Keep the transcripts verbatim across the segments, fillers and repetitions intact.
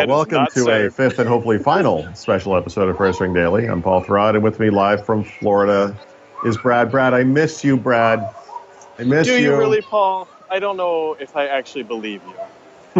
head welcome is to not a centered. fifth and hopefully final special episode of First Ring Daily. I'm Paul Thurrott, and with me live from Florida is Brad. Brad, I miss you, Brad. I miss Do you. you really, Paul? I don't know if I actually believe you.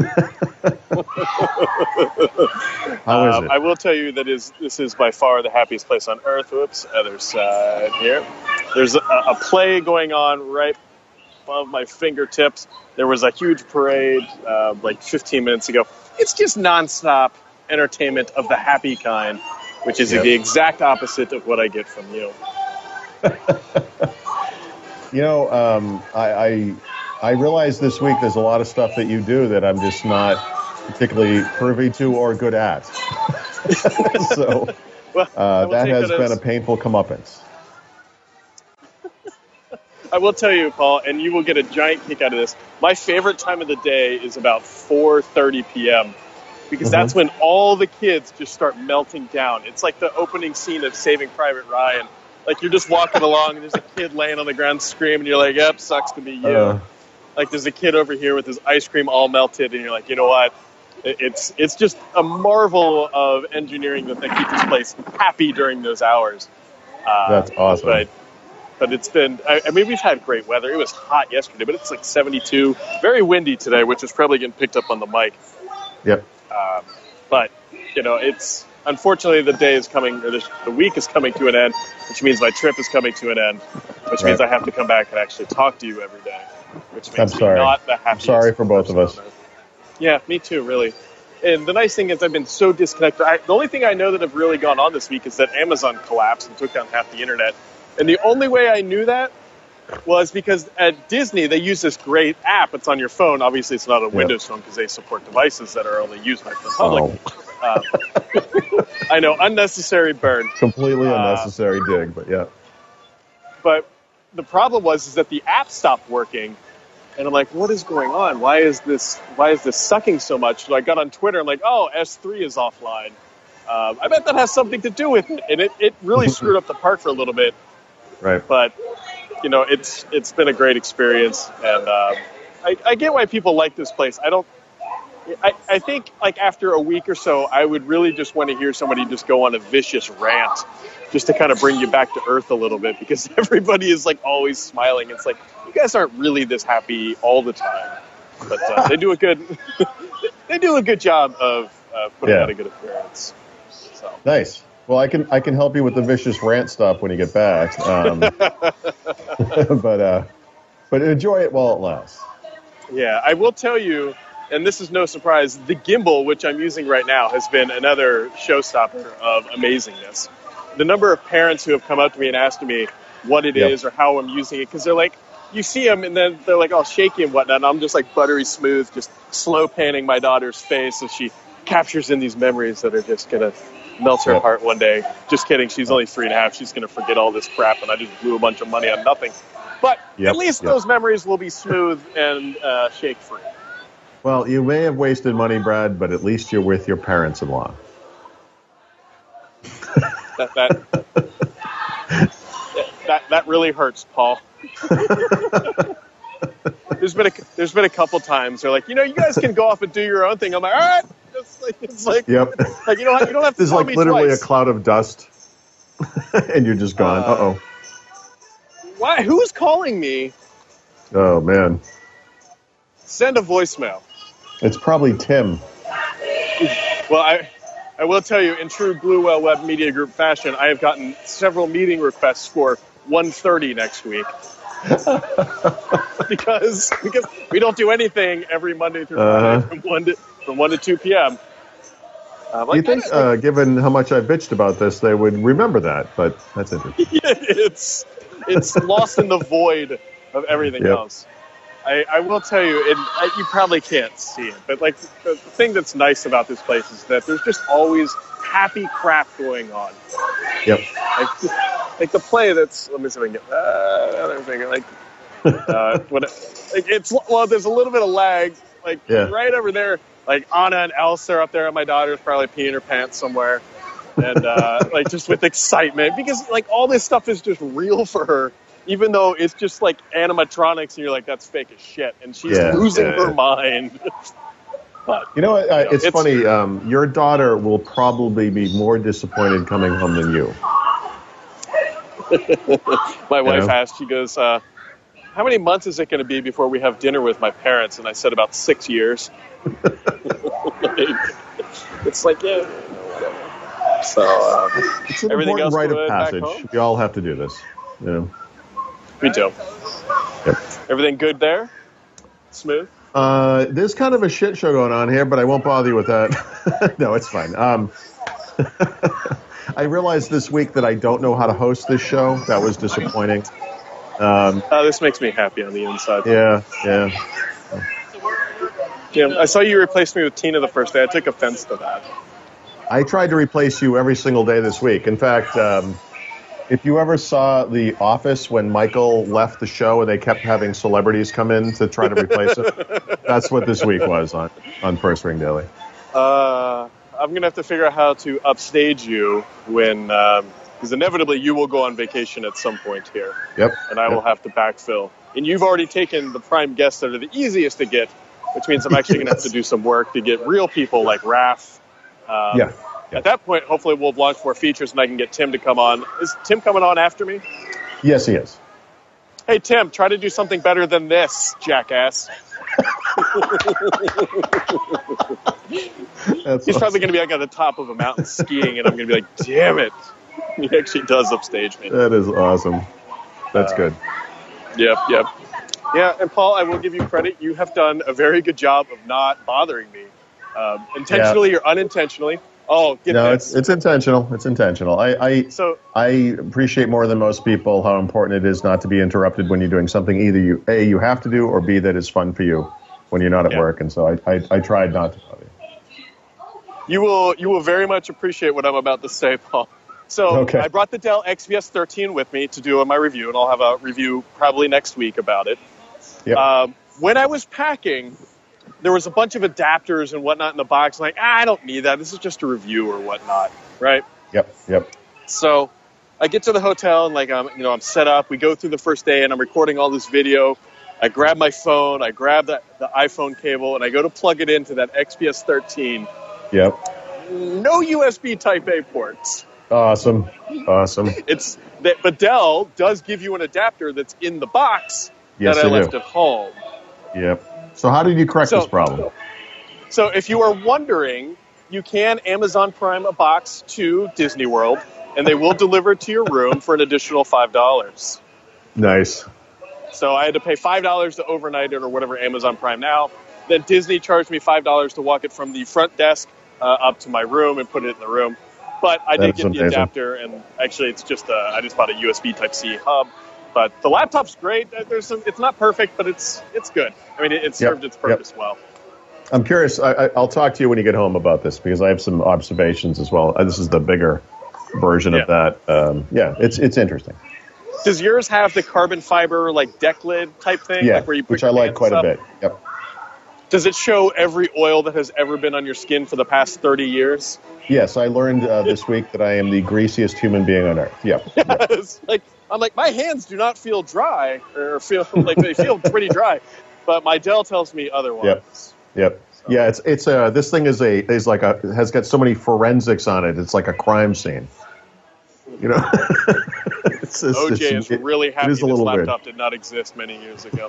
How is um, it? I will tell you that is this is by far the happiest place on earth. Whoops, other side here. There's a, a play going on right above my fingertips. There was a huge parade uh, like fifteen minutes ago. It's just nonstop entertainment of the happy kind, which is Yep. the exact opposite of what I get from you. You know, um, I, I I realize this week there's a lot of stuff that you do that I'm just not particularly privy to or good at. so Well, I uh, will that take has that been as- a painful comeuppance. I will tell you, Paul, and you will get a giant kick out of this. My favorite time of the day is about four thirty p.m. because Mhm. that's when all the kids just start melting down. It's like the opening scene of Saving Private Ryan. Like, you're just walking along, and there's a kid laying on the ground screaming, and you're like, yep, sucks to be you. Uh, Like, there's a kid over here with his ice cream all melted, and you're like, you know what? It- It's it's just a marvel of engineering that they keep this place happy during those hours. Uh, That's awesome. But, but it's been, I, I mean, we've had great weather. It was hot yesterday, but it's like seventy-two. Very windy today, which is probably getting picked up on the mic. Yep. Um, but, you know, it's, unfortunately, the day is coming, or the, the week is coming to an end, which means my trip is coming to an end, which means Right. I have to come back and actually talk to you every day, which I'm makes me sorry. not the I'm happiest. sorry for both of us. person on earth. Yeah, me too, really. And the nice thing is I've been so disconnected. I, the only thing I know that have really gone on this week is that Amazon collapsed and took down half the internet. And the only way I knew that was because at Disney, they use this great app. It's on your phone. Obviously, it's not a Windows phone because they support devices that are only used by the public. Oh, Uh, I know, unnecessary burn. completely Uh, unnecessary dig, but yeah. But the problem was is that the app stopped working. And I'm like, what is going on? Why is this Why is this sucking so much? So I got on Twitter. I'm like, oh, S three is offline. Um, I bet that has something to do with it. And it, it really screwed up the park for a little bit. Right. But, you know, it's it's been a great experience. And um, I, I get why people like this place. I don't, I, I think, like, after a week or so, I would really just want to hear somebody just go on a vicious rant just to kind of bring you back to earth a little bit because everybody is, like, always smiling. It's like, you guys aren't really this happy all the time. But uh, they do a good they do a good job of uh, putting Yeah. out a good appearance. So. Nice. Well, I can I can help you with the vicious rant stuff when you get back. Um, but uh, but enjoy it while it lasts. Yeah, I will tell you, and this is no surprise, the gimbal, which I'm using right now, has been another showstopper of amazingness. The number of parents who have come up to me and asked me what it Yep. is or how I'm using it, because they're like, you see them, and then they're like all shaky and whatnot, and I'm just like buttery smooth, just slow panning my daughter's face as she captures in these memories that are just going to melt her Yep. heart one day. Just kidding, she's only three and a half, she's going to forget all this crap, and I just blew a bunch of money on nothing. But Yep, at least yep. those memories will be smooth and uh, shake-free. Well, you may have wasted money, Brad, but at least you're with your parents-in-law. That that, that that really hurts, Paul. there's been a there's been a couple times they're like, you know, you guys can go off and do your own thing. I'm like, all right. It's like it's like, Yep. like you don't you don't have to There's tell like me literally twice. a cloud of dust, and you're just gone. Uh, Uh oh. Why? Who's calling me? Oh man, Send a voicemail. it's probably Tim. Well, I I will tell you, in true Blue Whale Web Media Group fashion, I have gotten several meeting requests for one thirty next week. because because we don't do anything every Monday through Friday Uh-huh. from one to from one to two p.m. Uh, Do like, you think, I- uh, given how much I bitched about this, they would remember that? But that's interesting. it's it's lost in the void of everything Yep. else. I, I will tell you, and I, you probably can't see it, but like the, the thing that's nice about this place is that there's just always happy crap going on. Yep. Like, like the play that's let me see if I can get uh, another finger like uh, what like it's well there's a little bit of lag like Yeah. right over there like Anna and Elsa are up there and my daughter's probably peeing her pants somewhere and uh, like just with excitement because like all this stuff is just real for her even though it's just like animatronics and you're like that's fake as shit and she's Yeah, losing yeah. her mind. But You know what? Uh, you know, it's, it's- funny. Um, your daughter will probably be more disappointed coming home than you. my wife know? asked, she goes, uh, how many months is it going to be before we have dinner with my parents? And I said about six years. It's like, yeah, whatever. So um, It's an everything important else rite good of back passage. home? We all have to do this. You know. We do. Yep. Everything good there? Smooth? Uh, there's kind of a shit show going on here, but I won't bother you with that. No, it's fine. Um, I realized this week that I don't know how to host this show. That was disappointing. Um, Uh, this makes me happy on the inside. yeah, yeah. Jim, I saw you replace me with Tina the first day. I took offense to that. I tried to replace you every single day this week. In fact, um, if you ever saw The Office when Michael left the show and they kept having celebrities come in to try to replace him, that's what this week was on, on First Ring Daily. Uh, I'm going to have to figure out how to upstage you when, because inevitably you will go on vacation at some point here. Yep. And I yep. will have to backfill. And you've already taken the prime guests that are the easiest to get, which means I'm actually going to have to do some work to get real people like Raph. Um, Yeah. At that point, hopefully we'll launch more features and I can get Tim to come on. Is Tim coming on after me? Yes, he is. Hey, Tim, try to do something better than this, jackass. That's He's awesome. probably going to be like at the top of a mountain skiing, and I'm going to be like, damn it. He actually does upstage me. That is awesome. That's Uh, good. Yep, yep. Yeah, and Paul, I will give you credit. You have done a very good job of not bothering me, um, intentionally or unintentionally. Oh, get No, this. it's it's intentional. It's intentional. I, I So, I appreciate more than most people how important it is not to be interrupted when you're doing something either you a you have to do or b that is fun for you when you're not at Yeah. work. And so I, I I tried not to bother you. you will you will very much appreciate what I'm about to say, Paul. So Okay. I brought the Dell X V S thirteen with me to do my review, and I'll have a review probably next week about it. Yep. Um, when I was packing, there was a bunch of adapters and whatnot in the box. Like, ah, I don't need that. This is just a review or whatnot, right? Yep. Yep. So I get to the hotel and like I'm, you know, I'm set up. We go through the first day and I'm recording all this video. I grab my phone, I grab the, the iPhone cable, and I go to plug it into that X V S thirteen. Yep. No U S B Type A ports. Awesome. Awesome. It's that, but Dell does give you an adapter that's in the box Yes, that I they left do. at home. Yep. So how did you correct So- this problem? So if you are wondering, you can Amazon Prime a box to Disney World, and they will deliver it to your room for an additional five dollars. Nice. So I had to pay five dollars to overnight it or whatever Amazon Prime now. Then Disney charged me five dollars to walk it from the front desk uh, up to my room and put it in the room. But I did That's get the amazing. adapter, and actually it's just a, I just bought a U S B Type-C hub. But the laptop's great. There's some, it's not perfect, but it's it's good. I mean, it, it served its purpose well. I'm curious. I, I, I'll talk to you when you get home about this because I have some observations as well. Uh, This is the bigger version of Yeah. that. Um, yeah, it's it's interesting. Does yours have the carbon fiber like deck lid type thing? Yeah, like where you put which your I like hands quite a up? bit. Yep. Does it show every oil that has ever been on your skin for the past thirty years? Yes, I learned uh, this week that I am the greasiest human being on earth. Yep. yep. It's like I'm like my hands do not feel dry or feel like they feel pretty dry, but my Dell tells me otherwise. Yep. Yep. Yeah, it's it's uh this thing is a is like a has got so many forensics on it. It's like a crime scene. You know. it's, it's, O J it's- is really it happy is a this little weird. laptop did not exist many years ago.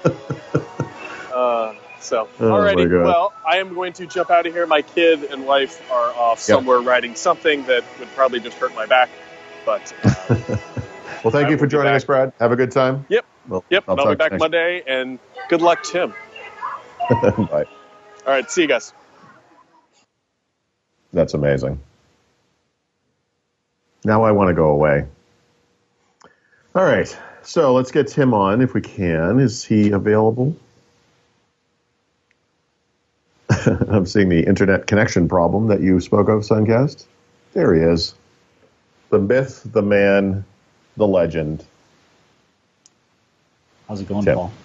uh, so, Oh, my alrighty. God. Well, I am going to jump out of here. My kid and wife are off Yep. somewhere writing something that would probably just hurt my back. But uh, Well, thank I you will for be joining back. us, Brad. Have a good time. Yep. Well, yep, I'll and I'll be talk to back you Monday. And good luck, Tim. next- Bye. All right, see you guys. That's amazing. Now I want to go away. All right. So let's get Tim on if we can. Is he available? I'm seeing the internet connection problem that you spoke of, Suncast. There he is. The myth, the man, the legend. How's it going, Tim. Paul?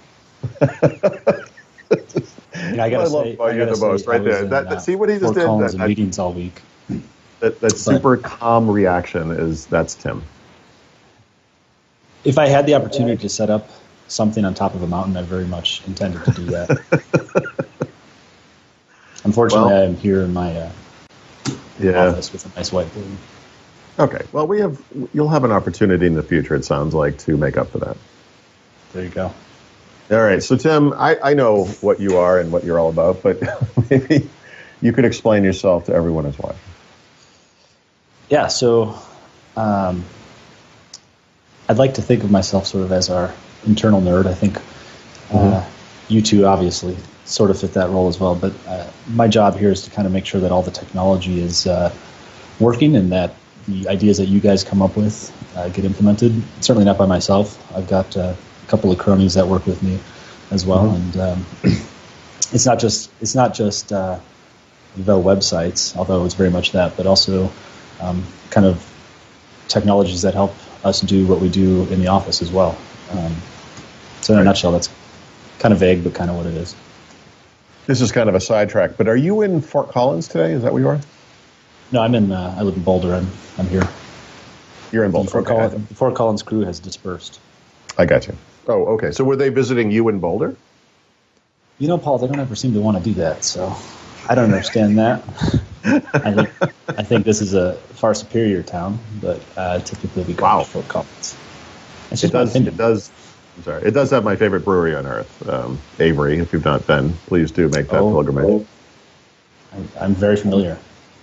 Yeah, I gotta I love say, about I you gotta the say, most, I right was there. in, That- that- uh, see what he just Fort did? Collins That- in that- meetings all week. That, that super calm reaction is, that's Tim. If I had the opportunity to set up something on top of a mountain, I very much intended to do that. Unfortunately, Well, I am here in my uh, Yeah. office with a nice whiteboard. Okay. Well, we have you'll have an opportunity in the future. It sounds like to make up for that. There you go. All right. So, Tim, I, I know what you are and what you're all about, but maybe you could explain yourself to everyone as well. Yeah. So, um, I'd like to think of myself sort of as our internal nerd. I think uh, mm-hmm. you two obviously sort of fit that role as well. But uh, my job here is to kind of make sure that all the technology is uh, working and that the ideas that you guys come up with uh, get implemented. Certainly not by myself. I've got uh, a couple of cronies that work with me as well, mm-hmm. and um, it's not just it's not just uh, the websites, although it's very much that, but also um, kind of technologies that help us do what we do in the office as well. Um, so in a nutshell, that's kind of vague, but kind of what it is. This is kind of a sidetrack, but are you in Fort Collins today? Is that where you are? No, I'm in. Uh, I live in Boulder. I'm I'm here. You're in Boulder. The Fort, okay. Collins, the Fort Collins crew has dispersed. I got you. Oh, okay. So were they visiting you in Boulder? You know, Paul, they don't ever seem to want to do that, so I don't understand that. I think I think this is a far superior town, but uh, typically we go wow. to Fort Collins. It's it just my does. opinion. It does. I'm sorry. It does have my favorite brewery on earth, um, Avery. If you've not been, please do make that oh, pilgrimage. Oh. I'm, I'm very familiar.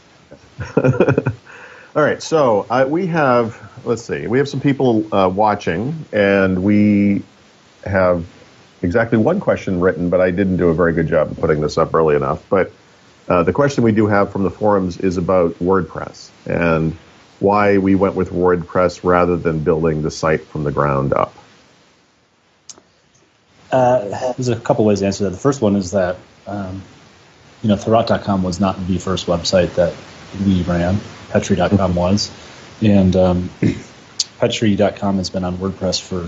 All right, so uh, we have, let's see, we have some people uh, watching, and we have exactly one question written, but I didn't do a very good job of putting this up early enough. But uh, the question we do have from the forums is about WordPress and why we went with WordPress rather than building the site from the ground up. Uh, there's a couple ways to answer that. The first one is that, um, you know, Thurrott dot com was not the first website that we ran. Petri dot com was. And um, Petri dot com has been on WordPress for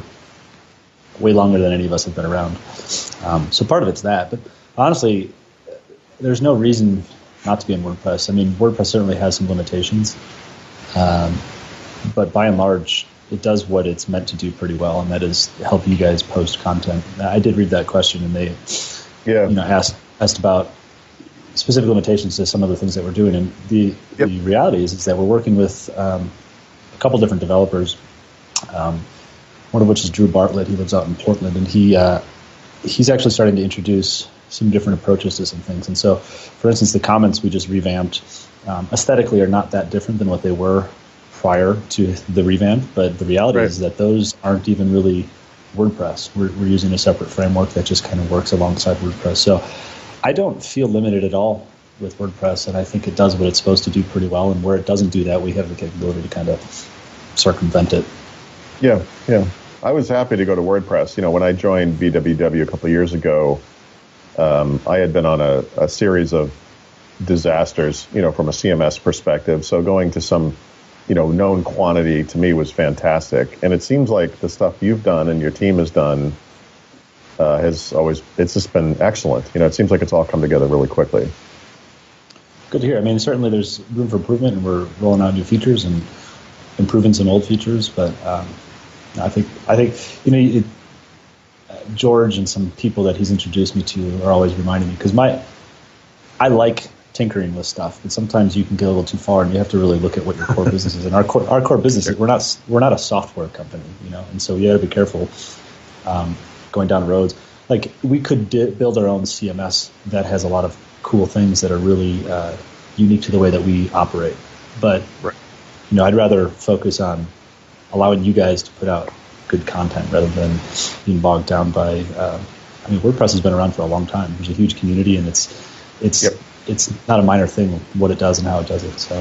way longer than any of us have been around. Um, so part of it's that. But honestly, there's no reason not to be in WordPress. I mean, WordPress certainly has some limitations. Um, but by and large, it does what it's meant to do pretty well, and that is help you guys post content. I did read that question, and they yeah. you know, asked asked about specific limitations to some of the things that we're doing. And the, yep. the reality is, is that we're working with um, a couple different developers, um, one of which is Drew Bartlett. He lives out in Portland, and he uh, he's actually starting to introduce some different approaches to some things. And so, for instance, the comments we just revamped um, aesthetically are not that different than what they were prior to the revamp, but the reality right. is that those aren't even really WordPress. We're, we're using a separate framework that just kind of works alongside WordPress. So I don't feel limited at all with WordPress, and I think it does what it's supposed to do pretty well, and where it doesn't do that, we have the capability to kind of circumvent it. Yeah, yeah. I was happy to go to WordPress. You know, when I joined B W W a couple of years ago, um, I had been on a, a series of disasters, you know, from a C M S perspective. So going to some, you know, known quantity to me was fantastic. And it seems like the stuff you've done and your team has done uh, has always, it's just been excellent. You know, it seems like it's all come together really quickly. Good to hear. I mean, certainly there's room for improvement, and we're rolling out new features and improving some old features. But um, I think, I think, you know, it, uh, George and some people that he's introduced me to are always reminding me, because my, I like tinkering with stuff, but sometimes you can get a little too far, and you have to really look at what your core business is. And our core, our core business is we're not we're not a software company, you know, and so you got to be careful um, going down roads. Like we could di- build our own C M S that has a lot of cool things that are really uh, unique to the way that we operate. But right. you know, I'd rather focus on allowing you guys to put out good content rather than being bogged down by. Uh, I mean, WordPress has been around for a long time. There's a huge community, and it's it's. Yep. It's not a minor thing what it does and how it does it. So,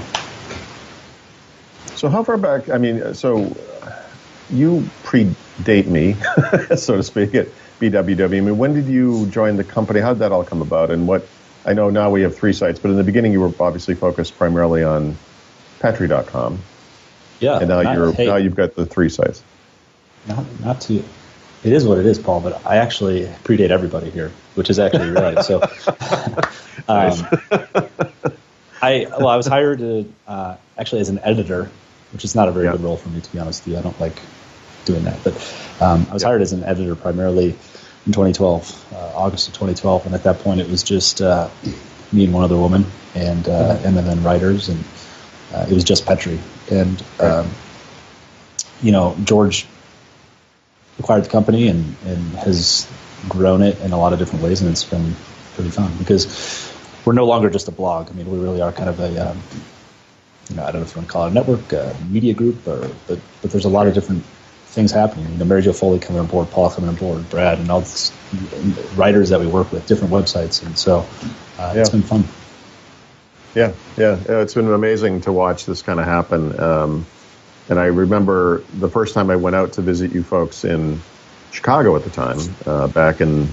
so how far back? I mean, so you predate me, so to speak, at B W W. I mean, when did you join the company? How did that all come about? And what? I know now we have three sites, but in the beginning you were obviously focused primarily on Petri dot com. Yeah, and now not, you're hey, now you've got the three sites. Not, not to. It is what it is, Paul. But I actually predate everybody here, which is actually right. So, um, I well, I was hired to, uh, actually as an editor, which is not a very yeah. good role for me, to be honest with you. I don't like doing that. But um, I was yeah. hired as an editor primarily in twenty twelve, uh, August of twenty twelve, and at that point it was just uh, me and one other woman, and uh, and then writers, and uh, it was just Petri. And um, you know, George acquired the company and, and has grown it in a lot of different ways, and it's been pretty fun because we're no longer just a blog. I mean, we really are kind of a um, you know, I don't know if you want to call it a network, a media group, or but but there's a lot of different things happening. You know, Mary Jo Foley coming on board, Paul coming on board, Brad, and all these writers that we work with, different websites, and so uh, yeah. it's been fun. Yeah, yeah, it's been amazing to watch this kind of happen. Um, and I remember the first time I went out to visit you folks in Chicago at the time, uh, back in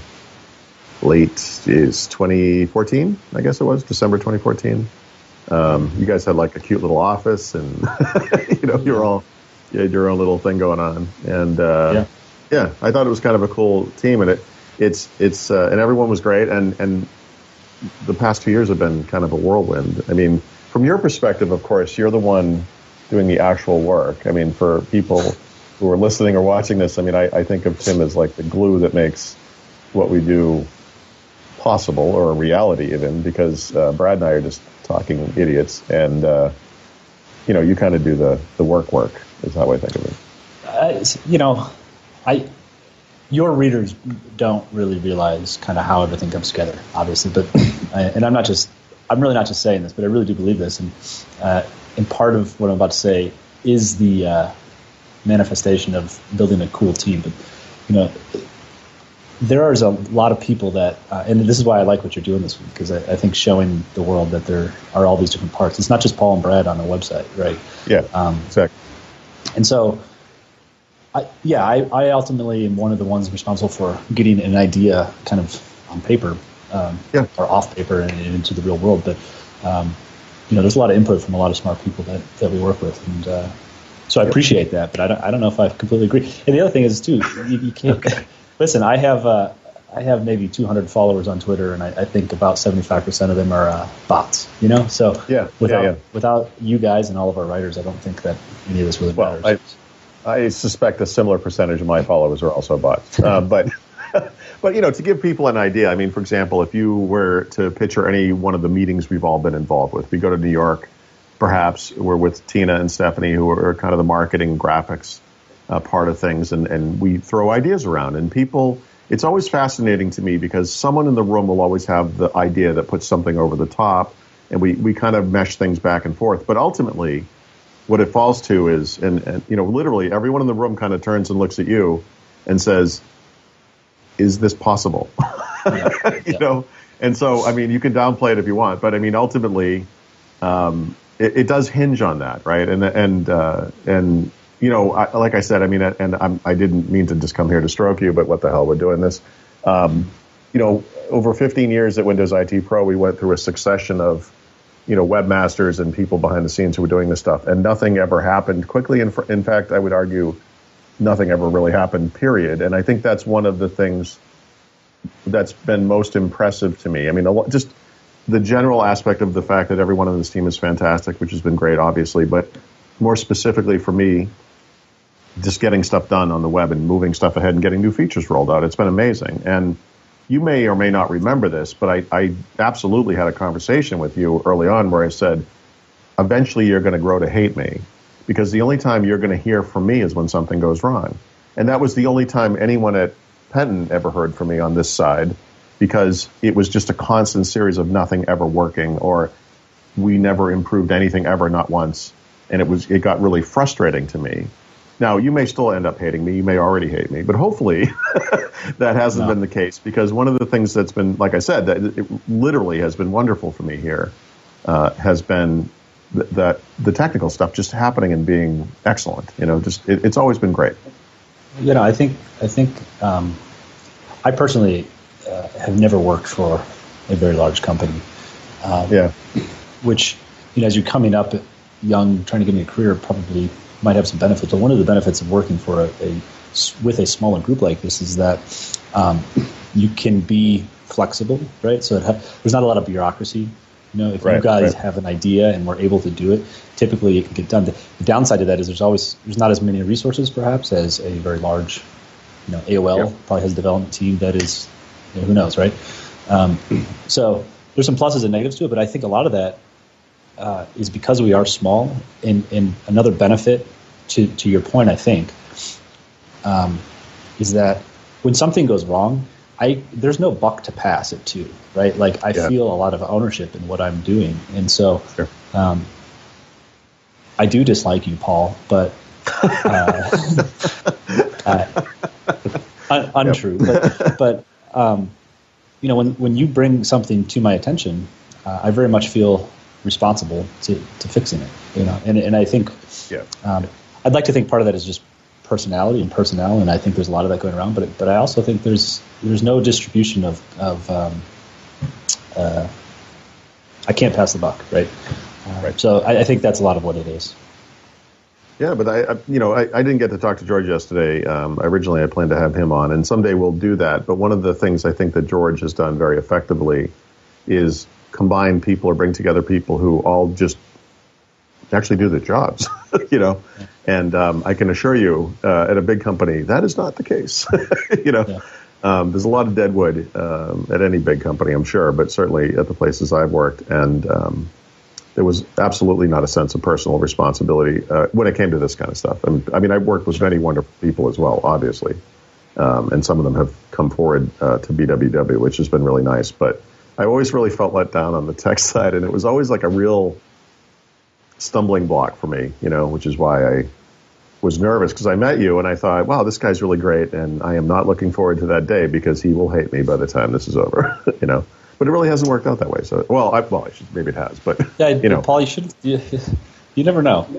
late is twenty fourteen, I guess it was December twenty fourteen. Um, you guys had like a cute little office, and you know, you're all. You had your own little thing going on, and uh, yeah. yeah, I thought it was kind of a cool team, and it, it's, it's, uh, and everyone was great, and and the past two years have been kind of a whirlwind. I mean, from your perspective, of course, you're the one doing the actual work. I mean, for people who are listening or watching this, I mean, I, I think of Tim as like the glue that makes what we do possible, or a reality even, because uh, Brad and I are just talking idiots, and uh, you know, you kind of do the the work work. Is how I think of it. Uh, you know, I your readers don't really realize kind of how everything comes together, obviously. But I, and I'm not just I'm really not just saying this, but I really do believe this. And uh, and part of what I'm about to say is the uh, manifestation of building a cool team. But you know, there is a lot of people that, uh, and this is why I like what you're doing this week, because I, I think showing the world that there are all these different parts. It's not just Paul and Brad on the website, right? Yeah, um, exactly. And so, I, yeah, I, I ultimately am one of the ones responsible for getting an idea kind of on paper, um, yeah. or off paper and, and into the real world. But, um, you know, there's a lot of input from a lot of smart people that, that we work with. And uh, so I appreciate that, but I don't, I don't know if I completely agree. And the other thing is, too, you, you can't – listen, I have uh, I have maybe two hundred followers on Twitter, and I, I think about seventy-five percent of them are uh, bots, you know? So yeah, without, yeah, yeah. without you guys and all of our writers, I don't think that any of this really well, matters. I, I suspect a similar percentage of my followers are also bots. Uh, but, but, you know, to give people an idea, I mean, for example, if you were to picture any one of the meetings we've all been involved with, we go to New York, perhaps we're with Tina and Stephanie, who are kind of the marketing graphics uh, part of things, and, and we throw ideas around. And people, it's always fascinating to me because someone in the room will always have the idea that puts something over the top, and we, we kind of mesh things back and forth. But ultimately, what it falls to is, and, and you know, literally everyone in the room kind of turns and looks at you and says, is this possible? Yeah, you yeah. know? And so, I mean, you can downplay it if you want, but I mean, ultimately, um, it, it does hinge on that, right? And, and, uh, and, you know, I, like I said, I mean, and I'm, I didn't mean to just come here to stroke you, but what the hell, we're doing this. Um, you know, over fifteen years at Windows I T Pro, we went through a succession of, you know, webmasters and people behind the scenes who were doing this stuff, and nothing ever happened quickly. In, in fact, I would argue nothing ever really happened, period. And I think that's one of the things that's been most impressive to me. I mean, a lot, just the general aspect of the fact that everyone on this team is fantastic, which has been great, obviously, but more specifically for me, just getting stuff done on the web and moving stuff ahead and getting new features rolled out. It's been amazing. And you may or may not remember this, but I, I absolutely had a conversation with you early on where I said, eventually you're going to grow to hate me because the only time you're going to hear from me is when something goes wrong. And that was the only time anyone at Penton ever heard from me on this side, because it was just a constant series of nothing ever working, or we never improved anything ever, not once. And it was, it got really frustrating to me. Now, you may still end up hating me. You may already hate me. But hopefully that hasn't no. been the case, because one of the things that's been, like I said, that it literally has been wonderful for me here uh, has been th- that the technical stuff just happening and being excellent. You know, just it, it's always been great. You know, I think I think um, I personally uh, have never worked for a very large company. Um, yeah. Which, you know, as you're coming up young, trying to get a career, probably might have some benefits. But one of the benefits of working for a, a with a smaller group like this is that um, you can be flexible, right? So it ha- there's not a lot of bureaucracy. You know, if right, you guys right. have an idea and we're able to do it, typically it can get done. The, the downside of that is there's always there's not as many resources, perhaps, as a very large, you know, A O L yep. probably has a development team that is, you know, who knows, right? Um, so there's some pluses and negatives to it, but I think a lot of that uh, is because we are small. And, and another benefit to, to your point, I think, um, is that when something goes wrong, I there's no buck to pass it to, right? Like I yeah. feel a lot of ownership in what I'm doing, and so sure. um, I do dislike you, Paul, but uh, uh, un- untrue. Yep. But but um, you know, when when you bring something to my attention, uh, I very much feel responsible to, to fixing it. You know, and and I think yeah. um, I'd like to think part of that is just personality and personnel, and I think there's a lot of that going around. But but I also think there's there's no distribution of of um, uh, I can't pass the buck, right? Uh, right. So I, I think that's a lot of what it is. Yeah, but I, I you know I, I didn't get to talk to George yesterday. Um, originally, I planned to have him on, and someday we'll do that. But one of the things I think that George has done very effectively is combine people or bring together people who all just actually do their jobs, you know. Yeah. And um, I can assure you, uh, at a big company, that is not the case. you know, yeah. um, there's a lot of deadwood um, at any big company, I'm sure, but certainly at the places I've worked, and um, there was absolutely not a sense of personal responsibility uh, when it came to this kind of stuff. And I mean, I've worked with many wonderful people as well, obviously, um, and some of them have come forward uh, to B W W, which has been really nice. But I always really felt let down on the tech side, and it was always like a real stumbling block for me, you know, which is why I was nervous, because I met you and I thought, wow, this guy's really great, and I am not looking forward to that day because he will hate me by the time this is over, you know. But it really hasn't worked out that way. So, well, I, well, I should, maybe it has, but yeah, you know, Paul, you should, you, you never know.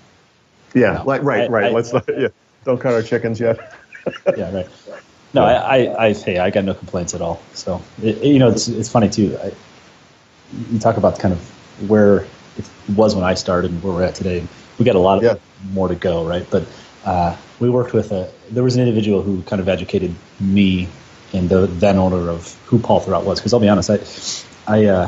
Yeah, no, like right, I, right. I, Let's not, yeah, don't cut our chickens yet. yeah, right. No, yeah. I, I, I, hey, I got no complaints at all. So, it, you know, it's it's funny too. I, you talk about kind of where it was when I started and where we're at today. We got a lot of yeah. more to go, right? But uh, we worked with a. There was an individual who kind of educated me and the then owner of who Paul Thurrott was. Because I'll be honest, I, I, uh,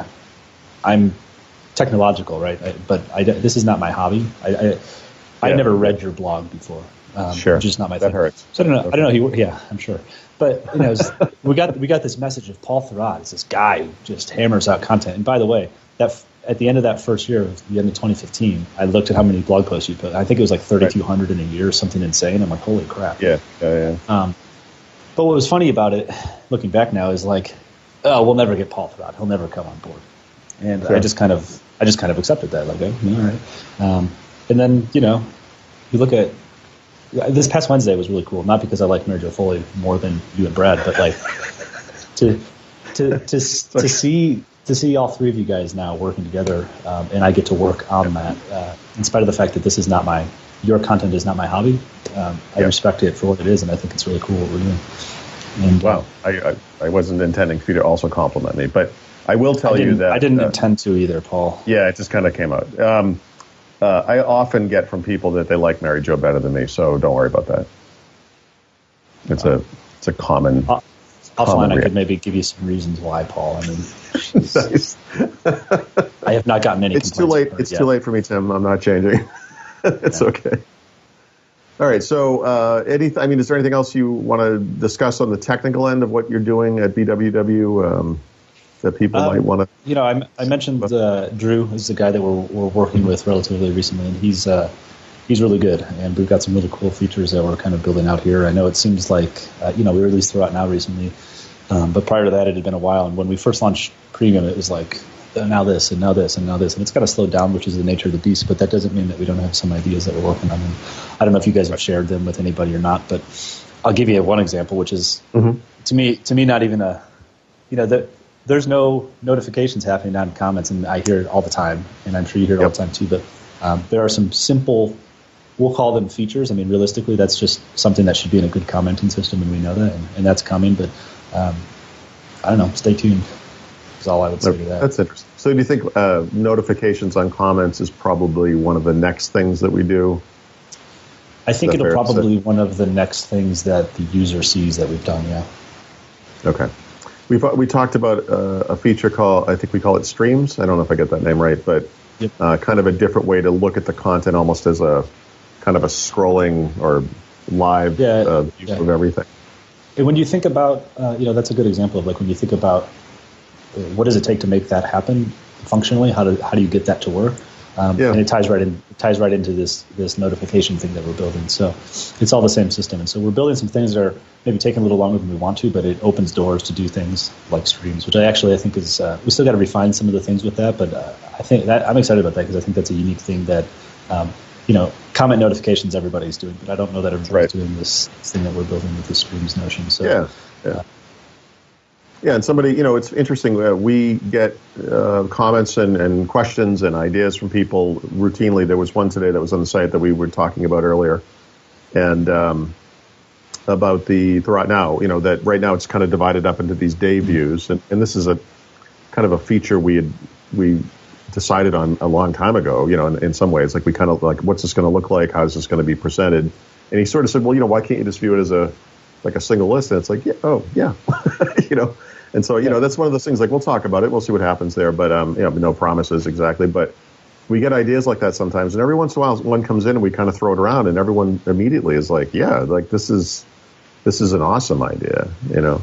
I'm technological, right? I, but I, this is not my hobby. I, I, I yeah. never read your blog before. Um, sure, just not my that thing. hurts. So I don't know. I don't know. He, yeah, I'm sure. But you know, was, we got we got this message of Paul Thurrott. It's this guy who just hammers out content. And by the way, that at the end of that first year, the end of twenty fifteen, I looked at how many blog posts you put. I think it was like thirty-two hundred in a year, or something insane. I'm like, holy crap. Yeah, yeah, yeah. Um, but what was funny about it, looking back now, is like, oh, we'll never get Paul Thurrott. He'll never come on board. And sure. I just kind of, I just kind of accepted that. Like, oh, all right. Um, and then, you know, you look at this past Wednesday was really cool. Not because I like Mary Jo Foley more than you and Brad, but like to to to to see to see all three of you guys now working together, um, and I get to work on that. Uh, in spite of the fact that this is not my, your content is not my hobby. Um, I yeah. respect it for what it is, and I think it's really cool what we're doing. And, wow, uh, I, I I wasn't intending for you to also compliment me, but I will tell I you that I didn't uh, intend to either, Paul. Yeah, it just kind of came out. Um, uh, I often get from people that they like Mary Jo better than me, so don't worry about that. It's a it's a common. Uh, Offline, I could maybe give you some reasons why, Paul. I mean, nice. I have not gotten any. It's too late. It's yet. too late for me, Tim. I'm not changing. It's yeah. okay. All right. So, uh, any, I mean, is there anything else you want to discuss on the technical end of what you're doing at B W W um, that people um, might want to? You know, I, I mentioned uh, Drew is the guy that we're we're working with relatively recently, and he's uh, he's really good, and we've got some really cool features that we're kind of building out here. I know it seems like uh, you know we released Thurrott Now recently, um, but prior to that, it had been a while. And when we first launched Premium, it was like uh, now this and now this and now this, and it's got to slow down, which is the nature of the beast. But that doesn't mean that we don't have some ideas that we're working on. And I don't know if you guys have shared them with anybody or not, but I'll give you one example, which is mm-hmm. to me to me not even a you know the. There's no notifications happening down in comments, and I hear it all the time, and I'm sure you hear it yep. all the time too. But um, there are some simple, we'll call them features. I mean, realistically, that's just something that should be in a good commenting system, and we know that, and, and that's coming. But um, I don't know. Stay tuned. Is all I would say to that. That's interesting. So, do you think uh, notifications on comments is probably one of the next things that we do? I think it'll probably be one of the next things that the user sees that we've done. Yeah. Okay. We've we talked about uh, a feature called, I think we call it Streams. I don't know if I get that name right, but yep. uh, kind of a different way to look at the content, almost as a kind of a scrolling or live yeah, uh, view yeah. of everything. And when you think about, uh, you know, that's a good example of like when you think about what does it take to make that happen functionally? How do how do you get that to work? Um, yeah. And it ties right in it ties right into this this notification thing that we're building. So it's all the same system. And so we're building some things that are maybe taking a little longer than we want to, but it opens doors to do things like streams, which I actually I think is uh, we still got to refine some of the things with that. But uh, I think that I'm excited about that because I think that's a unique thing that um, you know comment notifications everybody's doing, but I don't know that everybody's right. doing this thing that we're building with the streams notion. So yeah, yeah. Uh, Yeah, and somebody, you know, it's interesting. Uh, we get uh, comments and, and questions and ideas from people routinely. There was one today that was on the site that we were talking about earlier, and um, about the Thurrott Now. You know, that right now it's kind of divided up into these day views, and, and this is a kind of a feature we had we decided on a long time ago. You know, in, in some ways, like we kind of like, what's this going to look like? How is this going to be presented? And he sort of said, well, you know, why can't you just view it as a like a single list? And it's like, yeah, oh, yeah, you know. And so, you yeah. know, that's one of those things, like, we'll talk about it. We'll see what happens there. But, um, you know, no promises exactly. But we get ideas like that sometimes. And every once in a while, one comes in and we kind of throw it around. And everyone immediately is like, yeah, like, this is this is an awesome idea, you know.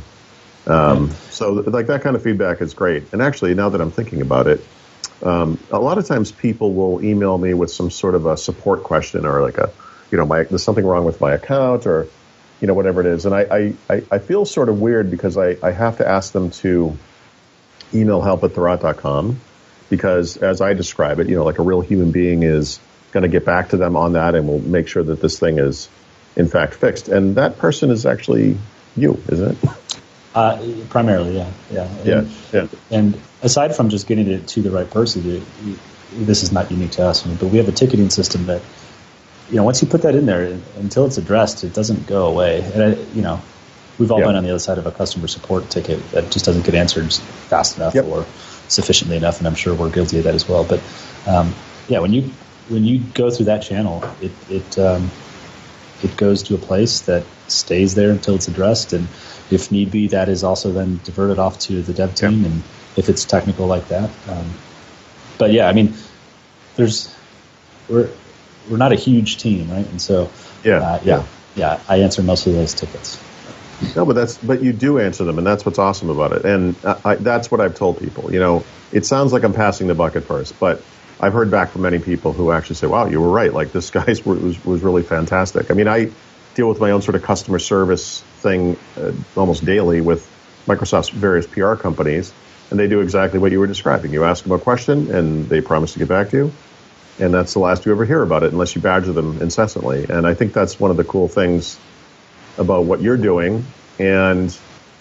Um, yeah. So, like, that kind of feedback is great. And actually, now that I'm thinking about it, um, a lot of times people will email me with some sort of a support question or like a, you know, my, there's something wrong with my account or, you know, whatever it is. And I, I, I feel sort of weird because I, I have to ask them to email help at thurrott dot com because as I describe it, you know, like a real human being is going to get back to them on that and will make sure that this thing is in fact fixed. And that person is actually you, isn't it? Uh, primarily, yeah. Yeah. And, yeah, yeah. And aside from just getting it to the right person, it, it, this is not unique to us, but we have a ticketing system that, you know, once you put that in there, until it's addressed, it doesn't go away. And, I, you know, we've all yep. been on the other side of a customer support ticket that just doesn't get answered fast enough yep. or sufficiently enough, and I'm sure we're guilty of that as well. But, um, yeah, when you when you go through that channel, it it, um, it goes to a place that stays there until it's addressed, and if need be, that is also then diverted off to the dev team, yep. and if it's technical like that. Um, but, yeah, I mean, there's we're – we're not a huge team, right? And so, yeah, uh, yeah, yeah, I answer most of those tickets. No, but that's but you do answer them, and that's what's awesome about it. And I, I, that's what I've told people. You know, it sounds like I'm passing the bucket first, but I've heard back from many people who actually say, "Wow, you were right. Like this guy was was really fantastic." I mean, I deal with my own sort of customer service thing uh, almost daily with Microsoft's various P R companies, and they do exactly what you were describing. You ask them a question, and they promise to get back to you. And that's the last you ever hear about it unless you badger them incessantly. And I think that's one of the cool things about what you're doing. And,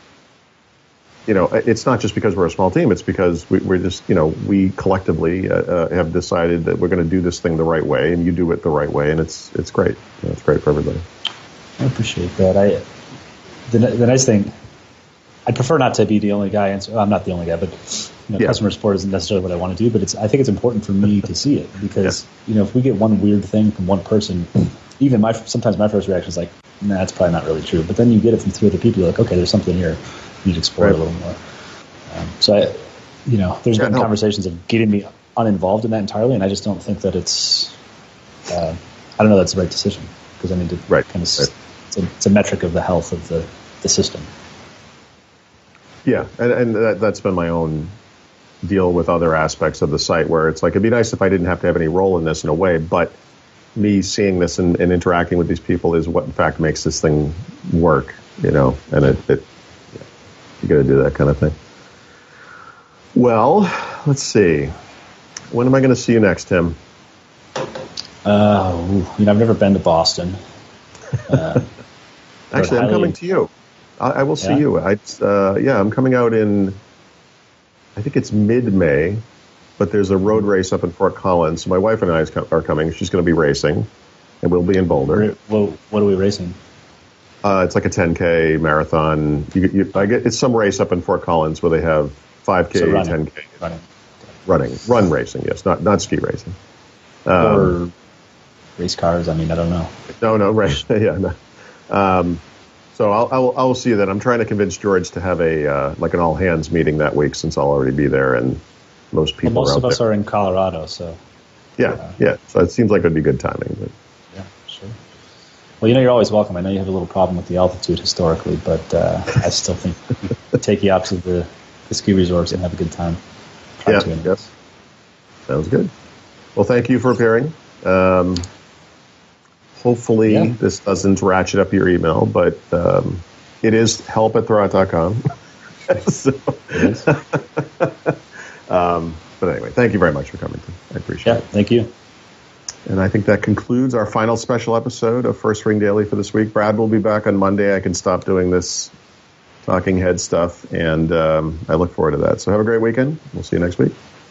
you know, it's not just because we're a small team. It's because we, we're just, you know, we collectively uh, uh, have decided that we're going to do this thing the right way, and you do it the right way. And it's it's great. You know, it's great for everybody. I appreciate that. I the, the nice thing, I'd prefer not to be the only guy answer. Well, I'm not the only guy, but you know, yeah. customer support isn't necessarily what I want to do. But it's I think it's important for me to see it because yeah. you know if we get one weird thing from one person, even my sometimes my first reaction is like, nah, that's probably not really true. But then you get it from two other people, you're like, okay, there's something here. You need to explore right. it a little more. Um, so I, you know, there's yeah, been no. conversations of getting me uninvolved in that entirely, and I just don't think that it's. Uh, I don't know that's the right decision because I need to right. kind of. Right. It's, a, it's a metric of the health of the, the system. Yeah, and, and that, that's been my own deal with other aspects of the site where it's like, it'd be nice if I didn't have to have any role in this in a way, but me seeing this and, and interacting with these people is what in fact makes this thing work, you know, and it, it yeah, you got to do that kind of thing. Well, let's see. When am I going to see you next, Tim? Uh, you know, I've never been to Boston. Uh, Actually, I'm coming to you. I, I will see yeah. you. I, uh, yeah, I'm coming out in, I think it's mid-May, but there's a road race up in Fort Collins. So my wife and I are coming. She's going to be racing, and we'll be in Boulder. Well, what are we racing? Uh, it's like a ten K marathon. You, you, I get it's some race up in Fort Collins where they have five K, so ten K. Running. Running. Run racing, yes, not not ski racing. Um, or race cars, I mean, I don't know. No, no, race, yeah, no. Um, so I'll, I'll, I'll see you then. I'm trying to convince George to have a, uh, like an all hands meeting that week since I'll already be there and most people well, most are of us there. are in Colorado, so. Yeah, uh, yeah. So it seems like it would be good timing. But. Yeah, sure. Well, you know, you're always welcome. I know you have a little problem with the altitude historically, but uh, I still think you take you out to the the ski resorts and have a good time. Try Yeah, to anyway. yes. Sounds good. Well, thank you for appearing. Um, hopefully Yeah. this doesn't ratchet up your email, but um, it is help at throwout dot com. so, It is. um, but anyway, thank you very much for coming. I appreciate Yeah, it. thank you. And I think that concludes our final special episode of First Ring Daily for this week. Brad will be back on Monday. I can stop doing this talking head stuff, and um, I look forward to that. So have a great weekend. We'll see you next week.